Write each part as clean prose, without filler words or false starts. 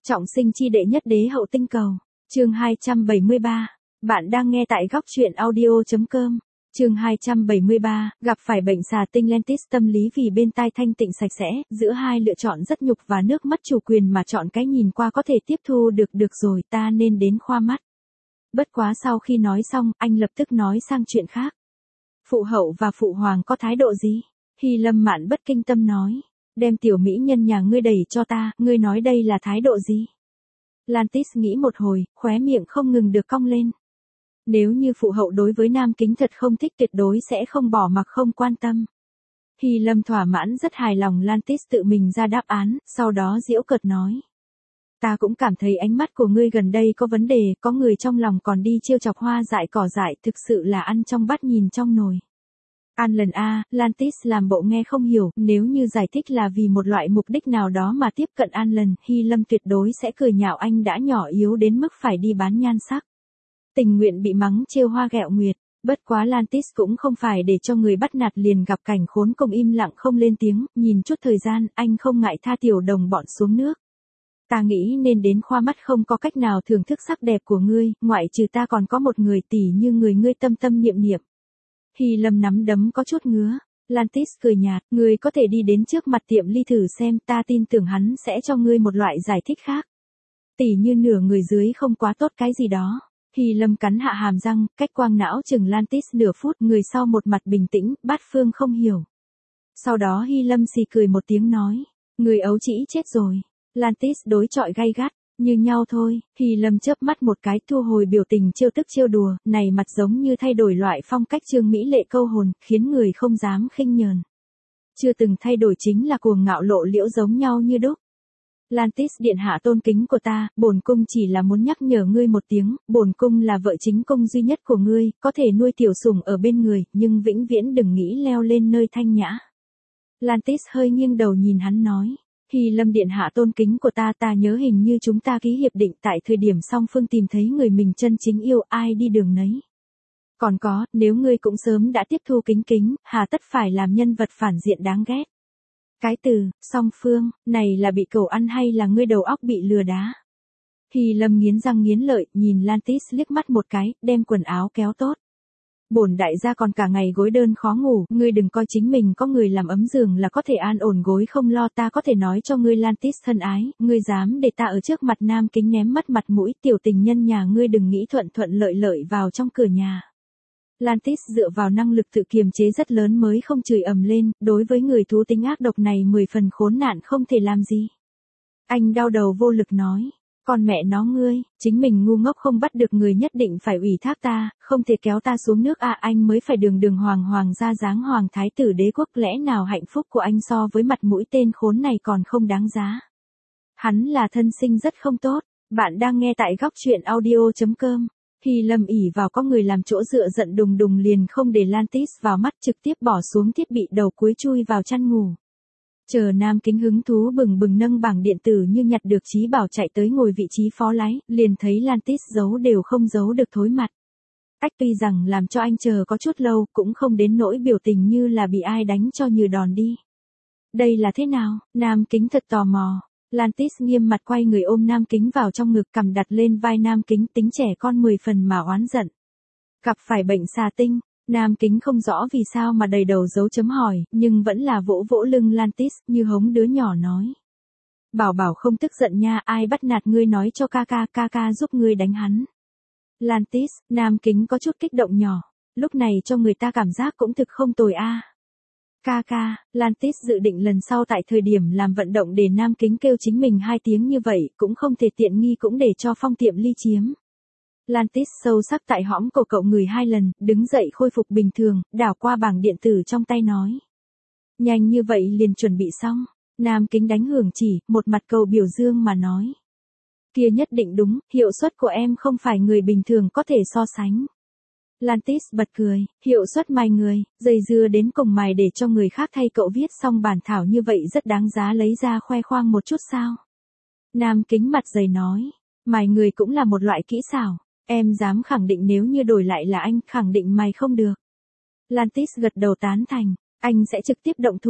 Trọng sinh chi đệ nhất đế hậu tinh cầu. Chương 273. Bạn đang nghe tại góc truyện audio.com. Chương 273, gặp phải bệnh xà tinh Lentis tâm lý vì bên tai thanh tịnh sạch sẽ, giữa hai lựa chọn rất nhục và nước mất chủ quyền mà chọn cái nhìn qua có thể tiếp thu được rồi, ta nên đến khoa mắt. Bất quá sau khi nói xong, anh lập tức nói sang chuyện khác. Phụ hậu và phụ hoàng có thái độ gì? Hy Lâm Mạn bất kinh tâm nói. Đem tiểu mỹ nhân nhà ngươi đẩy cho ta, ngươi nói đây là thái độ gì? Lantis nghĩ một hồi, khóe miệng không ngừng được cong lên. Nếu như phụ hậu đối với Nam Kính thật không thích tuyệt đối sẽ không bỏ mặc không quan tâm. Hy Lâm thỏa mãn rất hài lòng Lantis tự mình ra đáp án, sau đó giễu cợt nói. Ta cũng cảm thấy ánh mắt của ngươi gần đây có vấn đề, có người trong lòng còn đi trêu chọc hoa dại cỏ dại, thực sự là ăn trong bát nhìn trong nồi. An lần A, Lantis làm bộ nghe không hiểu, nếu như giải thích là vì một loại mục đích nào đó mà tiếp cận An lần, Hy Lâm tuyệt đối sẽ cười nhạo anh đã nhỏ yếu đến mức phải đi bán nhan sắc. Tình nguyện bị mắng trêu hoa ghẹo nguyệt, bất quá Lantis cũng không phải để cho người bắt nạt liền gặp cảnh khốn cùng im lặng không lên tiếng, nhìn chút thời gian, anh không ngại tha tiểu đồng bọn xuống nước. Ta nghĩ nên đến khoa mắt không có cách nào thưởng thức sắc đẹp của ngươi, ngoại trừ ta còn có một người tỷ như người ngươi tâm tâm niệm niệm. Hy Lâm nắm đấm có chút ngứa. Lantis cười nhạt, ngươi có thể đi đến trước mặt tiệm ly thử xem, ta tin tưởng hắn sẽ cho ngươi một loại giải thích khác. Tỷ như nửa người dưới không quá tốt cái gì đó. Hy Lâm cắn hạ hàm răng, cách quang não chừng Lantis nửa phút, người sau một mặt bình tĩnh, bát phương không hiểu. Sau đó Hy Lâm xì cười một tiếng nói, người ấu trĩ chết rồi. Lantis đối chọi gay gắt. Như nhau thôi, Hy Lâm chớp mắt một cái thu hồi biểu tình trêu tức trêu đùa, này mặt giống như thay đổi loại phong cách trương mỹ lệ câu hồn, khiến người không dám khinh nhờn. Chưa từng thay đổi chính là cuồng ngạo lộ liễu giống nhau như đúc. Lantis điện hạ tôn kính của ta, bổn cung chỉ là muốn nhắc nhở ngươi một tiếng, bổn cung là vợ chính cung duy nhất của ngươi, có thể nuôi tiểu sủng ở bên người, nhưng vĩnh viễn đừng nghĩ leo lên nơi thanh nhã. Lantis hơi nghiêng đầu nhìn hắn nói. Hy Lâm điện hạ tôn kính của ta nhớ hình như chúng ta ký hiệp định tại thời điểm song phương tìm thấy người mình chân chính yêu ai đi đường nấy. Còn có, nếu ngươi cũng sớm đã tiếp thu kính, hà tất phải làm nhân vật phản diện đáng ghét. Cái từ, song phương, này là bị cẩu ăn hay là ngươi đầu óc bị lừa đá? Hy Lâm nghiến răng nghiến lợi, nhìn Lantis liếc mắt một cái, đem quần áo kéo tốt. Bổn đại gia còn cả ngày gối đơn khó ngủ, ngươi đừng coi chính mình có người làm ấm giường là có thể an ổn gối không lo, ta có thể nói cho ngươi Lantis thân ái, ngươi dám để ta ở trước mặt Nam Kính ném mất mặt mũi, tiểu tình nhân nhà ngươi đừng nghĩ thuận lợi vào trong cửa nhà. Lantis dựa vào năng lực tự kiềm chế rất lớn mới không chửi ầm lên, đối với người thú tính ác độc này 10 phần khốn nạn không thể làm gì. Anh đau đầu vô lực nói. Con mẹ nó ngươi, chính mình ngu ngốc không bắt được người nhất định phải ủy thác ta, không thể kéo ta xuống nước à, anh mới phải đường hoàng ra dáng hoàng thái tử đế quốc, lẽ nào hạnh phúc của anh so với mặt mũi tên khốn này còn không đáng giá. Hắn là thân sinh rất không tốt, bạn đang nghe tại góc truyện audio.com. Hy Lâm ỉ vào có người làm chỗ dựa giận đùng liền không để Lantis vào mắt, trực tiếp bỏ xuống thiết bị đầu cuối chui vào chăn ngủ. Chờ Nam Kính hứng thú bừng nâng bảng điện tử như nhặt được trí bảo chạy tới ngồi vị trí phó lái, liền thấy Lantis giấu đều không giấu được thối mặt. Ách, tuy rằng làm cho anh chờ có chút lâu, cũng không đến nỗi biểu tình như là bị ai đánh cho như đòn đi. Đây là thế nào? Nam Kính thật tò mò. Lantis nghiêm mặt quay người ôm Nam Kính vào trong ngực, cầm đặt lên vai Nam Kính, tính trẻ con 10 phần mà oán giận. Gặp phải bệnh xà tinh. Nam Kính không rõ vì sao mà đầy đầu dấu chấm hỏi, nhưng vẫn là vỗ lưng Lantis, như hống đứa nhỏ nói. Bảo không tức giận nha, ai bắt nạt ngươi nói cho ca giúp ngươi đánh hắn. Lantis, Nam Kính có chút kích động nhỏ, lúc này cho người ta cảm giác cũng thực không tồi a. Ca, Lantis dự định lần sau tại thời điểm làm vận động để Nam Kính kêu chính mình 2 tiếng như vậy, cũng không thể tiện nghi cũng để cho Phong tiệm ly chiếm. Lantis sâu sắc tại hõm cổ cậu người 2 lần, đứng dậy khôi phục bình thường, đảo qua bảng điện tử trong tay nói. Nhanh như vậy liền chuẩn bị xong. Nam Kính đánh hưởng chỉ, một mặt cầu biểu dương mà nói. Kia nhất định đúng, hiệu suất của em không phải người bình thường có thể so sánh. Lantis bật cười, hiệu suất mài người, dây dưa đến cùng mài để cho người khác thay cậu viết xong bản thảo như vậy rất đáng giá lấy ra khoe khoang một chút sao. Nam Kính mặt dày nói, mài người cũng là một loại kỹ xảo. Em dám khẳng định nếu như đổi lại là anh, khẳng định mày không được. Lantis gật đầu tán thành, anh sẽ trực tiếp động thủ.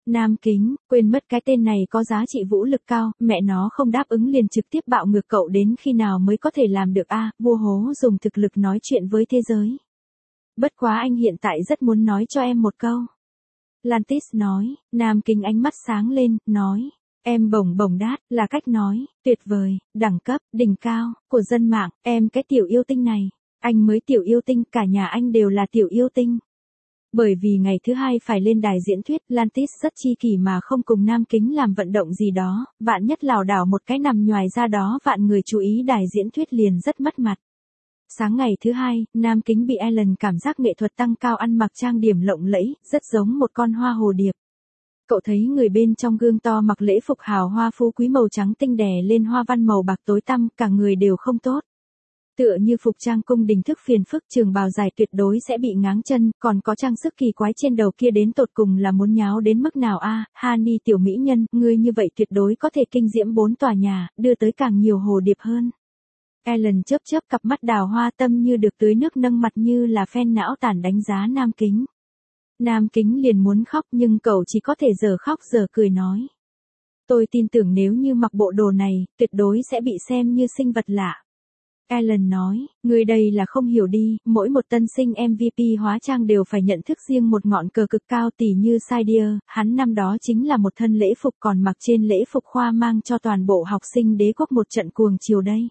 Nam Kính, quên mất cái tên này có giá trị vũ lực cao, mẹ nó không đáp ứng liền trực tiếp bạo ngược cậu đến khi nào mới có thể làm được a? Vua hố dùng thực lực nói chuyện với thế giới. Bất quá anh hiện tại rất muốn nói cho em một câu. Lantis nói, Nam Kính ánh mắt sáng lên, nói. Em bổng bổng đát, là cách nói, tuyệt vời, đẳng cấp, đỉnh cao, của dân mạng, em cái tiểu yêu tinh này. Anh mới tiểu yêu tinh, cả nhà anh đều là tiểu yêu tinh. Bởi vì ngày thứ hai phải lên đài diễn thuyết, Lantis rất chi kỷ mà không cùng Nam Kính làm vận động gì đó, vạn nhất lảo đảo một cái nằm nhoài ra đó vạn người chú ý đài diễn thuyết liền rất mất mặt. Sáng ngày thứ hai, Nam Kính bị Ellen cảm giác nghệ thuật tăng cao ăn mặc trang điểm lộng lẫy, rất giống một con hoa hồ điệp. Cậu thấy người bên trong gương to mặc lễ phục hào hoa phú quý màu trắng tinh đè lên hoa văn màu bạc tối tăm, cả người đều không tốt. Tựa như phục trang cung đình thức phiền phức, trường bào dài tuyệt đối sẽ bị ngáng chân, còn có trang sức kỳ quái trên đầu kia đến tột cùng là muốn nháo đến mức nào a? Hani tiểu mỹ nhân, ngươi như vậy tuyệt đối có thể kinh diễm 4 tòa nhà, đưa tới càng nhiều hồ điệp hơn. Ellen chớp chớp cặp mắt đào hoa tâm như được tưới nước nâng mặt như là phen não tàn đánh giá Nam Kính. Nam Kính liền muốn khóc nhưng cậu chỉ có thể giờ khóc giờ cười nói. Tôi tin tưởng nếu như mặc bộ đồ này, tuyệt đối sẽ bị xem như sinh vật lạ. Ellen nói, người đây là không hiểu đi, mỗi một tân sinh MVP hóa trang đều phải nhận thức riêng một ngọn cờ cực cao tỉ như Sidier, hắn năm đó chính là một thân lễ phục còn mặc trên lễ phục khoa mang cho toàn bộ học sinh đế quốc một trận cuồng chiều đây.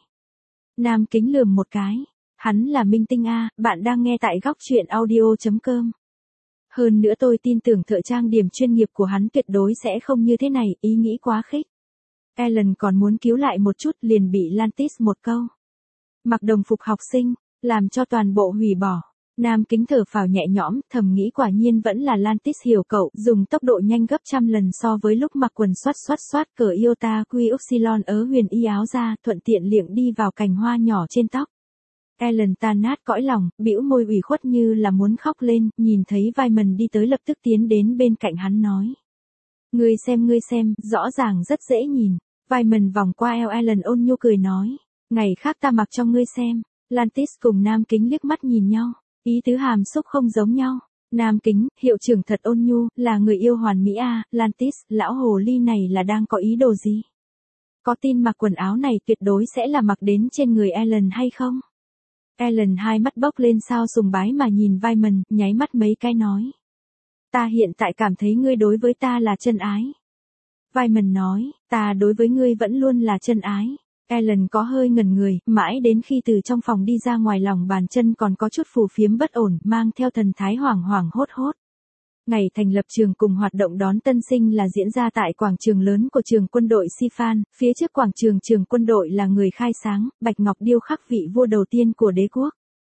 Nam Kính lườm một cái, hắn là minh tinh a, bạn đang nghe tại góc truyện audio.com. Hơn nữa tôi tin tưởng thợ trang điểm chuyên nghiệp của hắn tuyệt đối sẽ không như thế này, ý nghĩ quá khích. Ellen còn muốn cứu lại một chút liền bị Lantis một câu. Mặc đồng phục học sinh, làm cho toàn bộ hủy bỏ. Nam Kính thở phào nhẹ nhõm, thầm nghĩ quả nhiên vẫn là Lantis hiểu cậu, dùng tốc độ nhanh gấp trăm lần so với lúc mặc quần xoát cởi iota quy upsilon huyền y áo ra, thuận tiện liệng đi vào cành hoa nhỏ trên tóc. Ellen tan nát cõi lòng, bĩu môi ủy khuất như là muốn khóc lên, nhìn thấy Vyman đi tới lập tức tiến đến bên cạnh hắn nói. Ngươi xem, rõ ràng rất dễ nhìn. Vyman vòng qua eo Ellen ôn nhu cười nói. Ngày khác ta mặc cho ngươi xem. Lantis cùng Nam Kính liếc mắt nhìn nhau, ý tứ hàm xúc không giống nhau. Nam Kính, hiệu trưởng thật ôn nhu, là người yêu hoàn mỹ a. Lantis, lão hồ ly này là đang có ý đồ gì? Có tin mặc quần áo này tuyệt đối sẽ là mặc đến trên người Ellen hay không? Ellen hai mắt bốc lên sao sùng bái mà nhìn Vyman, nháy mắt mấy cái nói. Ta hiện tại cảm thấy ngươi đối với ta là chân ái. Vyman nói, ta đối với ngươi vẫn luôn là chân ái. Ellen có hơi ngẩn người, mãi đến khi từ trong phòng đi ra ngoài lòng bàn chân còn có chút phù phiếm bất ổn, mang theo thần thái hoảng hoảng hốt hốt. Ngày thành lập trường cùng hoạt động đón tân sinh là diễn ra tại quảng trường lớn của trường quân đội Sifan, phía trước quảng trường trường quân đội là người khai sáng, bạch ngọc điêu khắc vị vua đầu tiên của đế quốc.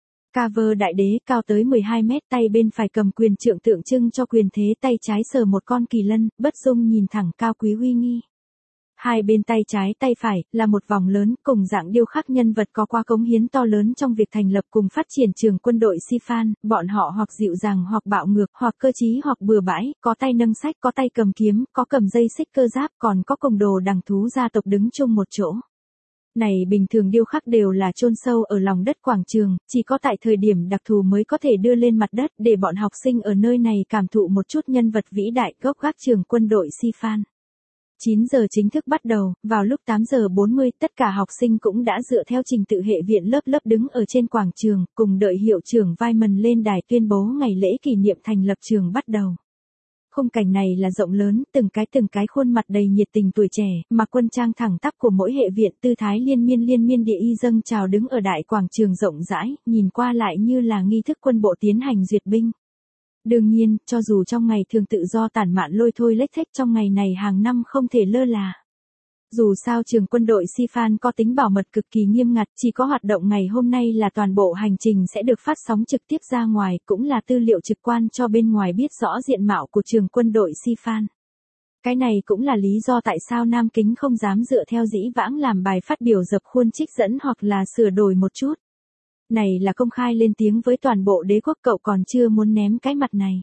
Cover đại đế cao tới 12 mét, tay bên phải cầm quyền trượng tượng trưng cho quyền thế, tay trái sờ một con kỳ lân, bất dung nhìn thẳng cao quý uy nghi. Hai bên tay trái tay phải là một vòng lớn cùng dạng điêu khắc nhân vật có qua cống hiến to lớn trong việc thành lập cùng phát triển trường quân đội Sifan, bọn họ hoặc dịu dàng hoặc bạo ngược, hoặc cơ trí hoặc bừa bãi, có tay nâng sách, có tay cầm kiếm, có cầm dây xích cơ giáp, còn có cùng đồ đằng thú gia tộc đứng chung một chỗ. Này bình thường điêu khắc đều là chôn sâu ở lòng đất quảng trường, chỉ có tại thời điểm đặc thù mới có thể đưa lên mặt đất để bọn học sinh ở nơi này cảm thụ một chút nhân vật vĩ đại gốc gác trường quân đội Sifan. 9 giờ chính thức bắt đầu, vào lúc 8 giờ 40 tất cả học sinh cũng đã dựa theo trình tự hệ viện lớp đứng ở trên quảng trường, cùng đợi hiệu trưởng Vyman lên đài tuyên bố ngày lễ kỷ niệm thành lập trường bắt đầu. Khung cảnh này là rộng lớn, từng cái khuôn mặt đầy nhiệt tình tuổi trẻ, mặc quân trang thẳng tắp của mỗi hệ viện, tư thái liên miên địa y dâng chào đứng ở đại quảng trường rộng rãi, nhìn qua lại như là nghi thức quân bộ tiến hành duyệt binh. Đương nhiên, cho dù trong ngày thường tự do tản mạn lôi thôi lếch thếch trong ngày này hàng năm không thể lơ là. Dù sao trường quân đội Sifan có tính bảo mật cực kỳ nghiêm ngặt, chỉ có hoạt động ngày hôm nay là toàn bộ hành trình sẽ được phát sóng trực tiếp ra ngoài, cũng là tư liệu trực quan cho bên ngoài biết rõ diện mạo của trường quân đội Sifan. Cái này cũng là lý do tại sao Nam Kính không dám dựa theo dĩ vãng làm bài phát biểu dập khuôn trích dẫn hoặc là sửa đổi một chút. Này là công khai lên tiếng với toàn bộ đế quốc, cậu còn chưa muốn ném cái mặt này.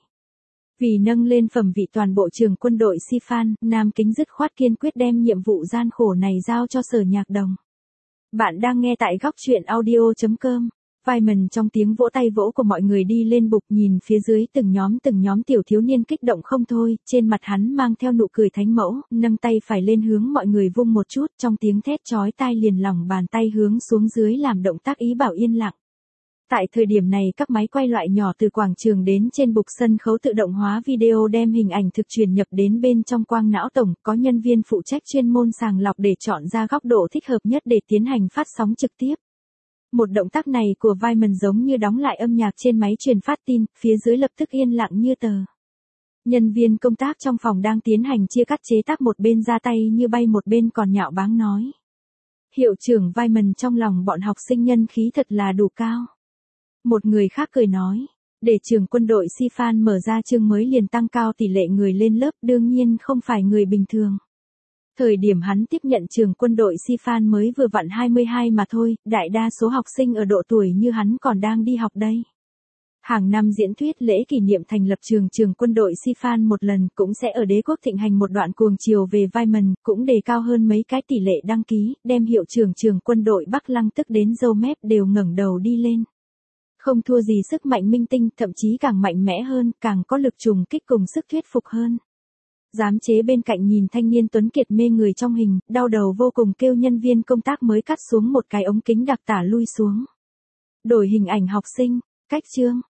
Vì nâng lên phẩm vị toàn bộ trường quân đội Sifan, Nam Kính dứt khoát kiên quyết đem nhiệm vụ gian khổ này giao cho Sở Nhạc Đồng. Bạn đang nghe tại góc truyện audio.com. Vyman trong tiếng vỗ tay vỗ của mọi người đi lên bục, nhìn phía dưới từng nhóm tiểu thiếu niên kích động không thôi, trên mặt hắn mang theo nụ cười thánh mẫu, nâng tay phải lên hướng mọi người vung một chút, trong tiếng thét chói tai liền lòng bàn tay hướng xuống dưới làm động tác ý bảo yên lặng. Tại thời điểm này các máy quay loại nhỏ từ quảng trường đến trên bục sân khấu tự động hóa video đem hình ảnh thực truyền nhập đến bên trong quang não tổng, có nhân viên phụ trách chuyên môn sàng lọc để chọn ra góc độ thích hợp nhất để tiến hành phát sóng trực tiếp. Một động tác này của Vyman giống như đóng lại âm nhạc trên máy truyền phát tin, phía dưới lập tức yên lặng như tờ. Nhân viên công tác trong phòng đang tiến hành chia cắt chế tác một bên ra tay như bay một bên còn nhạo báng nói. Hiệu trưởng Vyman trong lòng bọn học sinh nhân khí thật là đủ cao. Một người khác cười nói, để trường quân đội Sifan mở ra chương mới liền tăng cao tỷ lệ người lên lớp đương nhiên không phải người bình thường. Thời điểm hắn tiếp nhận trường quân đội Sifan mới vừa vặn 22 mà thôi, đại đa số học sinh ở độ tuổi như hắn còn đang đi học đây. Hàng năm diễn thuyết lễ kỷ niệm thành lập trường quân đội Sifan một lần cũng sẽ ở Đế quốc thịnh hành một đoạn cuồng chiều về Vyman, cũng đề cao hơn mấy cái tỷ lệ đăng ký, đem hiệu trưởng trường quân đội Bắc Lăng tức đến râu mép đều ngẩng đầu đi lên. Không thua gì sức mạnh minh tinh, thậm chí càng mạnh mẽ hơn, càng có lực trùng kích cùng sức thuyết phục hơn. Giám chế bên cạnh nhìn thanh niên tuấn kiệt mê người trong hình, đau đầu vô cùng kêu nhân viên công tác mới cắt xuống một cái ống kính đặc tả lui xuống. Đổi hình ảnh học sinh, cách chương.